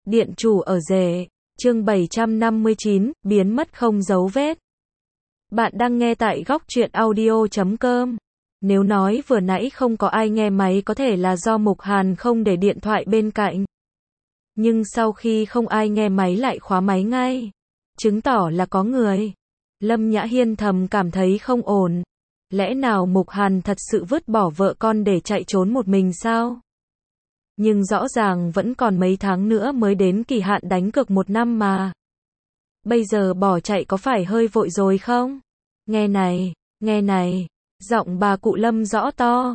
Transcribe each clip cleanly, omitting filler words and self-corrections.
Điện chủ ở rể, chương 759, biến mất không dấu vết. Bạn đang nghe tại góc truyện audio.com. Nếu nói vừa nãy không có ai nghe máy có thể là do Mục Hàn không để điện thoại bên cạnh. Nhưng sau khi không ai nghe máy lại khóa máy ngay, chứng tỏ là có người. Lâm Nhã Hiên thầm cảm thấy không ổn. Lẽ nào Mục Hàn thật sự vứt bỏ vợ con để chạy trốn một mình sao? Nhưng rõ ràng vẫn còn mấy tháng nữa mới đến kỳ hạn đánh cược 1 năm mà. Bây giờ bỏ chạy có phải hơi vội rồi không? Nghe này, giọng bà cụ Lâm rõ to.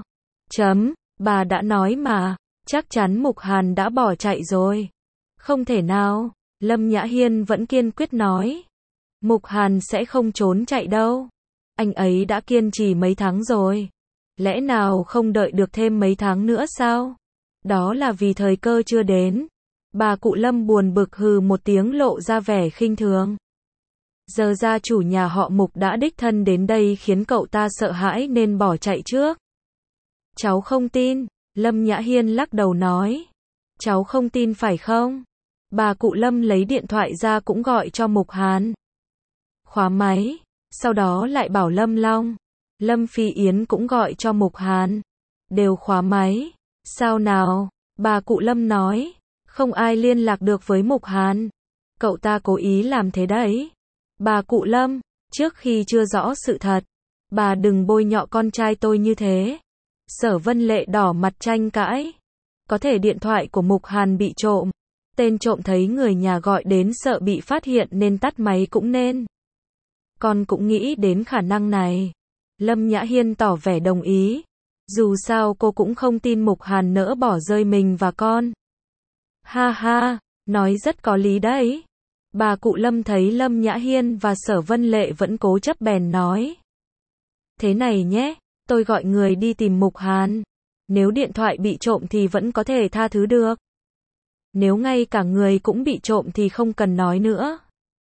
Bà đã nói mà, chắc chắn Mục Hàn đã bỏ chạy rồi. Không thể nào, Lâm Nhã Hiên vẫn kiên quyết nói. Mục Hàn sẽ không trốn chạy đâu. Anh ấy đã kiên trì mấy tháng rồi. Lẽ nào không đợi được thêm mấy tháng nữa sao? Đó là vì thời cơ chưa đến. Bà cụ Lâm buồn bực hừ một tiếng lộ ra vẻ khinh thường. Giờ gia chủ nhà họ Mục đã đích thân đến đây khiến cậu ta sợ hãi nên bỏ chạy trước. Cháu không tin, Lâm Nhã Hiên lắc đầu nói. Cháu không tin phải không? Bà cụ Lâm lấy điện thoại ra cũng gọi cho Mục Hàn. Khóa máy, sau đó lại bảo Lâm Long, Lâm Phi Yến cũng gọi cho Mục Hàn. Đều khóa máy. Sao nào? Bà cụ Lâm nói. Không ai liên lạc được với Mục Hàn. Cậu ta cố ý làm thế đấy. Bà cụ Lâm, trước khi chưa rõ sự thật, bà đừng bôi nhọ con trai tôi như thế. Sở Vân Lệ đỏ mặt tranh cãi. Có thể điện thoại của Mục Hàn bị trộm. Tên trộm thấy người nhà gọi đến sợ bị phát hiện nên tắt máy cũng nên. Con cũng nghĩ đến khả năng này. Lâm Nhã Hiên tỏ vẻ đồng ý. Dù sao cô cũng không tin Mục Hàn nỡ bỏ rơi mình và con. Ha ha, nói rất có lý đấy. Bà cụ Lâm thấy Lâm Nhã Hiên và Sở Vân Lệ vẫn cố chấp bèn nói. Thế này nhé, tôi gọi người đi tìm Mục Hàn. Nếu điện thoại bị trộm thì vẫn có thể tha thứ được. Nếu ngay cả người cũng bị trộm thì không cần nói nữa.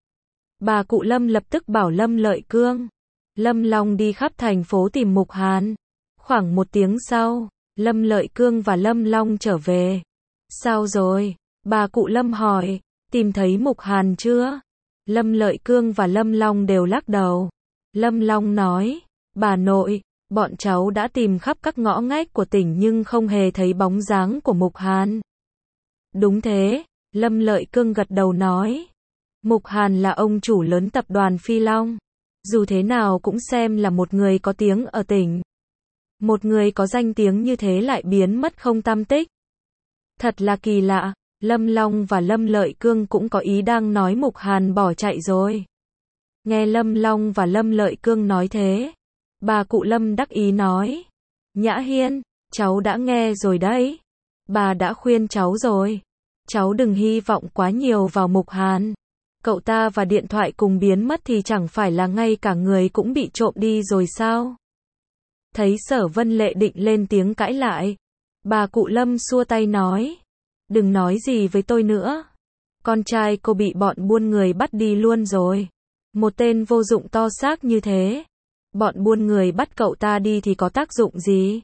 Bà cụ Lâm lập tức bảo Lâm Lợi Cương, Lâm Long đi khắp thành phố tìm Mục Hàn. Khoảng 1 tiếng sau, Lâm Lợi Cương và Lâm Long trở về. Sao rồi? Bà cụ Lâm hỏi, tìm thấy Mục Hàn chưa? Lâm Lợi Cương và Lâm Long đều lắc đầu. Lâm Long nói, bà nội, bọn cháu đã tìm khắp các ngõ ngách của tỉnh nhưng không hề thấy bóng dáng của Mục Hàn. Đúng thế, Lâm Lợi Cương gật đầu nói. Mục Hàn là ông chủ lớn tập đoàn Phi Long. Dù thế nào cũng xem là một người có tiếng ở tỉnh. Một người có danh tiếng như thế lại biến mất không tăm tích. Thật là kỳ lạ, Lâm Long và Lâm Lợi Cương cũng có ý đang nói Mục Hàn bỏ chạy rồi. Nghe Lâm Long và Lâm Lợi Cương nói thế, bà cụ Lâm đắc ý nói. Nhã Hiên, cháu đã nghe rồi đấy. Bà đã khuyên cháu rồi. Cháu đừng hy vọng quá nhiều vào Mục Hàn. Cậu ta và điện thoại cùng biến mất thì chẳng phải là ngay cả người cũng bị trộm đi rồi sao? Thấy Sở Vân Lệ định lên tiếng cãi lại, bà cụ Lâm xua tay nói. Đừng nói gì với tôi nữa. Con trai cô bị bọn buôn người bắt đi luôn rồi. Một tên vô dụng to xác như thế. Bọn buôn người bắt cậu ta đi thì có tác dụng gì?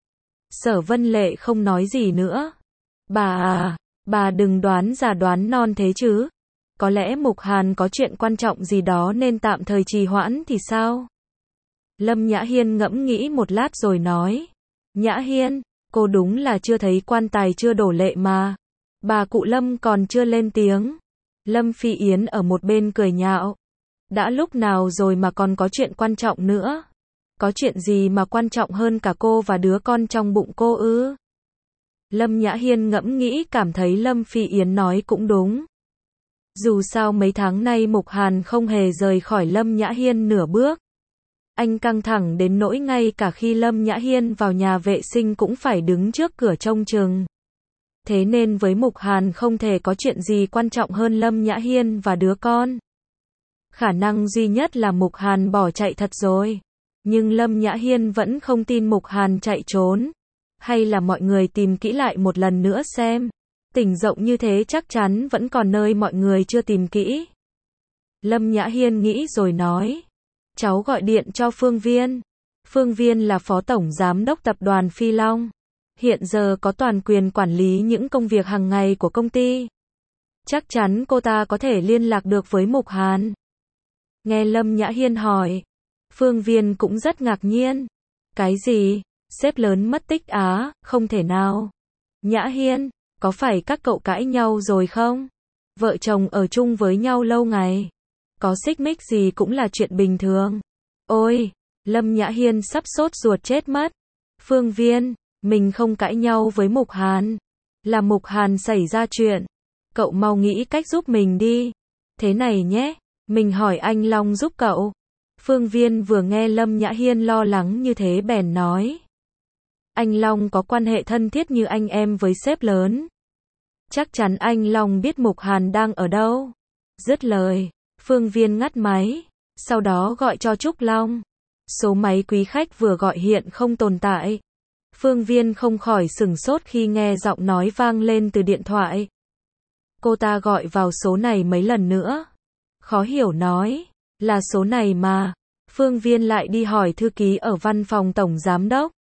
Sở Vân Lệ không nói gì nữa. Bà đừng đoán già đoán non thế chứ. Có lẽ Mục Hàn có chuyện quan trọng gì đó nên tạm thời trì hoãn thì sao? Lâm Nhã Hiên ngẫm nghĩ một lát rồi nói. Nhã Hiên, cô đúng là chưa thấy quan tài chưa đổ lệ mà. Bà cụ Lâm còn chưa lên tiếng. Lâm Phi Yến ở một bên cười nhạo. Đã lúc nào rồi mà còn có chuyện quan trọng nữa? Có chuyện gì mà quan trọng hơn cả cô và đứa con trong bụng cô ư? Lâm Nhã Hiên ngẫm nghĩ cảm thấy Lâm Phi Yến nói cũng đúng. Dù sao mấy tháng nay Mục Hàn không hề rời khỏi Lâm Nhã Hiên nửa bước. Anh căng thẳng đến nỗi ngay cả khi Lâm Nhã Hiên vào nhà vệ sinh cũng phải đứng trước cửa trông chừng. Thế nên với Mục Hàn không thể có chuyện gì quan trọng hơn Lâm Nhã Hiên và đứa con. Khả năng duy nhất là Mục Hàn bỏ chạy thật rồi. Nhưng Lâm Nhã Hiên vẫn không tin Mục Hàn chạy trốn. Hay là mọi người tìm kỹ lại một lần nữa xem. Tỉnh rộng như thế chắc chắn vẫn còn nơi mọi người chưa tìm kỹ. Lâm Nhã Hiên nghĩ rồi nói. Cháu gọi điện cho Phương Viên. Phương Viên là phó tổng giám đốc tập đoàn Phi Long. Hiện giờ có toàn quyền quản lý những công việc hàng ngày của công ty. Chắc chắn cô ta có thể liên lạc được với Mục Hàn. Nghe Lâm Nhã Hiên hỏi, Phương Viên cũng rất ngạc nhiên. Cái gì? Sếp lớn mất tích á? Không thể nào. Nhã Hiên, có phải các cậu cãi nhau rồi không? Vợ chồng ở chung với nhau lâu ngày, có xích mích gì cũng là chuyện bình thường. Ôi, Lâm Nhã Hiên sắp sốt ruột chết mất. Phương Viên, mình không cãi nhau với Mục Hàn. Là Mục Hàn xảy ra chuyện. Cậu mau nghĩ cách giúp mình đi. Thế này nhé, mình hỏi anh Long giúp cậu. Phương Viên vừa nghe Lâm Nhã Hiên lo lắng như thế bèn nói. Anh Long có quan hệ thân thiết như anh em với sếp lớn. Chắc chắn anh Long biết Mục Hàn đang ở đâu. Dứt lời, Phương Viên ngắt máy, sau đó gọi cho Trúc Long. Số máy quý khách vừa gọi hiện không tồn tại. Phương Viên không khỏi sửng sốt khi nghe giọng nói vang lên từ điện thoại. Cô ta gọi vào số này mấy lần nữa. Khó hiểu nói, là số này mà. Phương Viên lại đi hỏi thư ký ở văn phòng tổng giám đốc.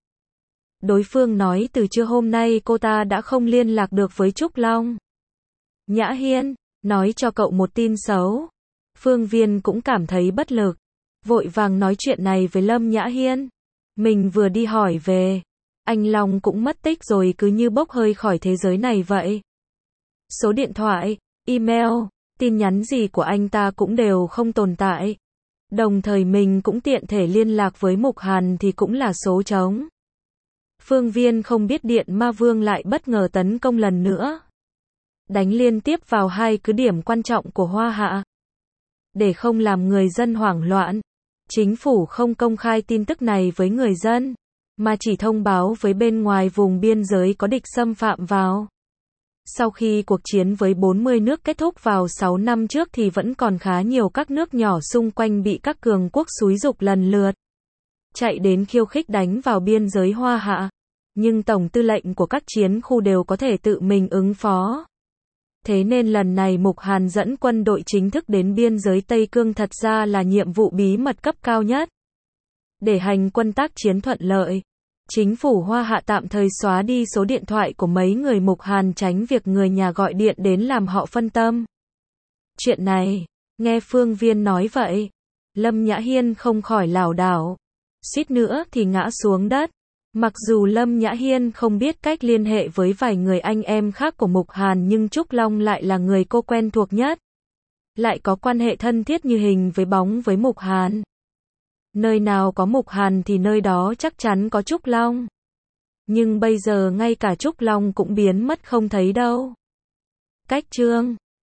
Đối phương nói từ trưa hôm nay cô ta đã không liên lạc được với Trúc Long. Nhã Hiên, nói cho cậu một tin xấu. Phương Viên cũng cảm thấy bất lực. Vội vàng nói chuyện này với Lâm Nhã Hiên. Mình vừa đi hỏi về. Anh Long cũng mất tích rồi, cứ như bốc hơi khỏi thế giới này vậy. Số điện thoại, email, tin nhắn gì của anh ta cũng đều không tồn tại. Đồng thời mình cũng tiện thể liên lạc với Mục Hàn thì cũng là số trống. Phương Viên không biết Điện Ma Vương lại bất ngờ tấn công lần nữa. Đánh liên tiếp vào hai cứ điểm quan trọng của Hoa Hạ. Để không làm người dân hoảng loạn, chính phủ không công khai tin tức này với người dân, mà chỉ thông báo với bên ngoài vùng biên giới có địch xâm phạm vào. Sau khi cuộc chiến với 40 nước kết thúc vào 6 năm trước thì vẫn còn khá nhiều các nước nhỏ xung quanh bị các cường quốc xúi giục lần lượt chạy đến khiêu khích đánh vào biên giới Hoa Hạ. Nhưng tổng tư lệnh của các chiến khu đều có thể tự mình ứng phó. Thế nên lần này Mục Hàn dẫn quân đội chính thức đến biên giới Tây Cương thật ra là nhiệm vụ bí mật cấp cao nhất. Để hành quân tác chiến thuận lợi, chính phủ Hoa Hạ tạm thời xóa đi số điện thoại của mấy người Mục Hàn tránh việc người nhà gọi điện đến làm họ phân tâm. Chuyện này, nghe Phương Viên nói vậy, Lâm Nhã Hiên không khỏi lảo đảo, suýt nữa thì ngã xuống đất. Mặc dù Lâm Nhã Hiên không biết cách liên hệ với vài người anh em khác của Mục Hàn nhưng Trúc Long lại là người cô quen thuộc nhất. Lại có quan hệ thân thiết như hình với bóng với Mục Hàn. Nơi nào có Mục Hàn thì nơi đó chắc chắn có Trúc Long. Nhưng bây giờ ngay cả Trúc Long cũng biến mất không thấy đâu. Cách chương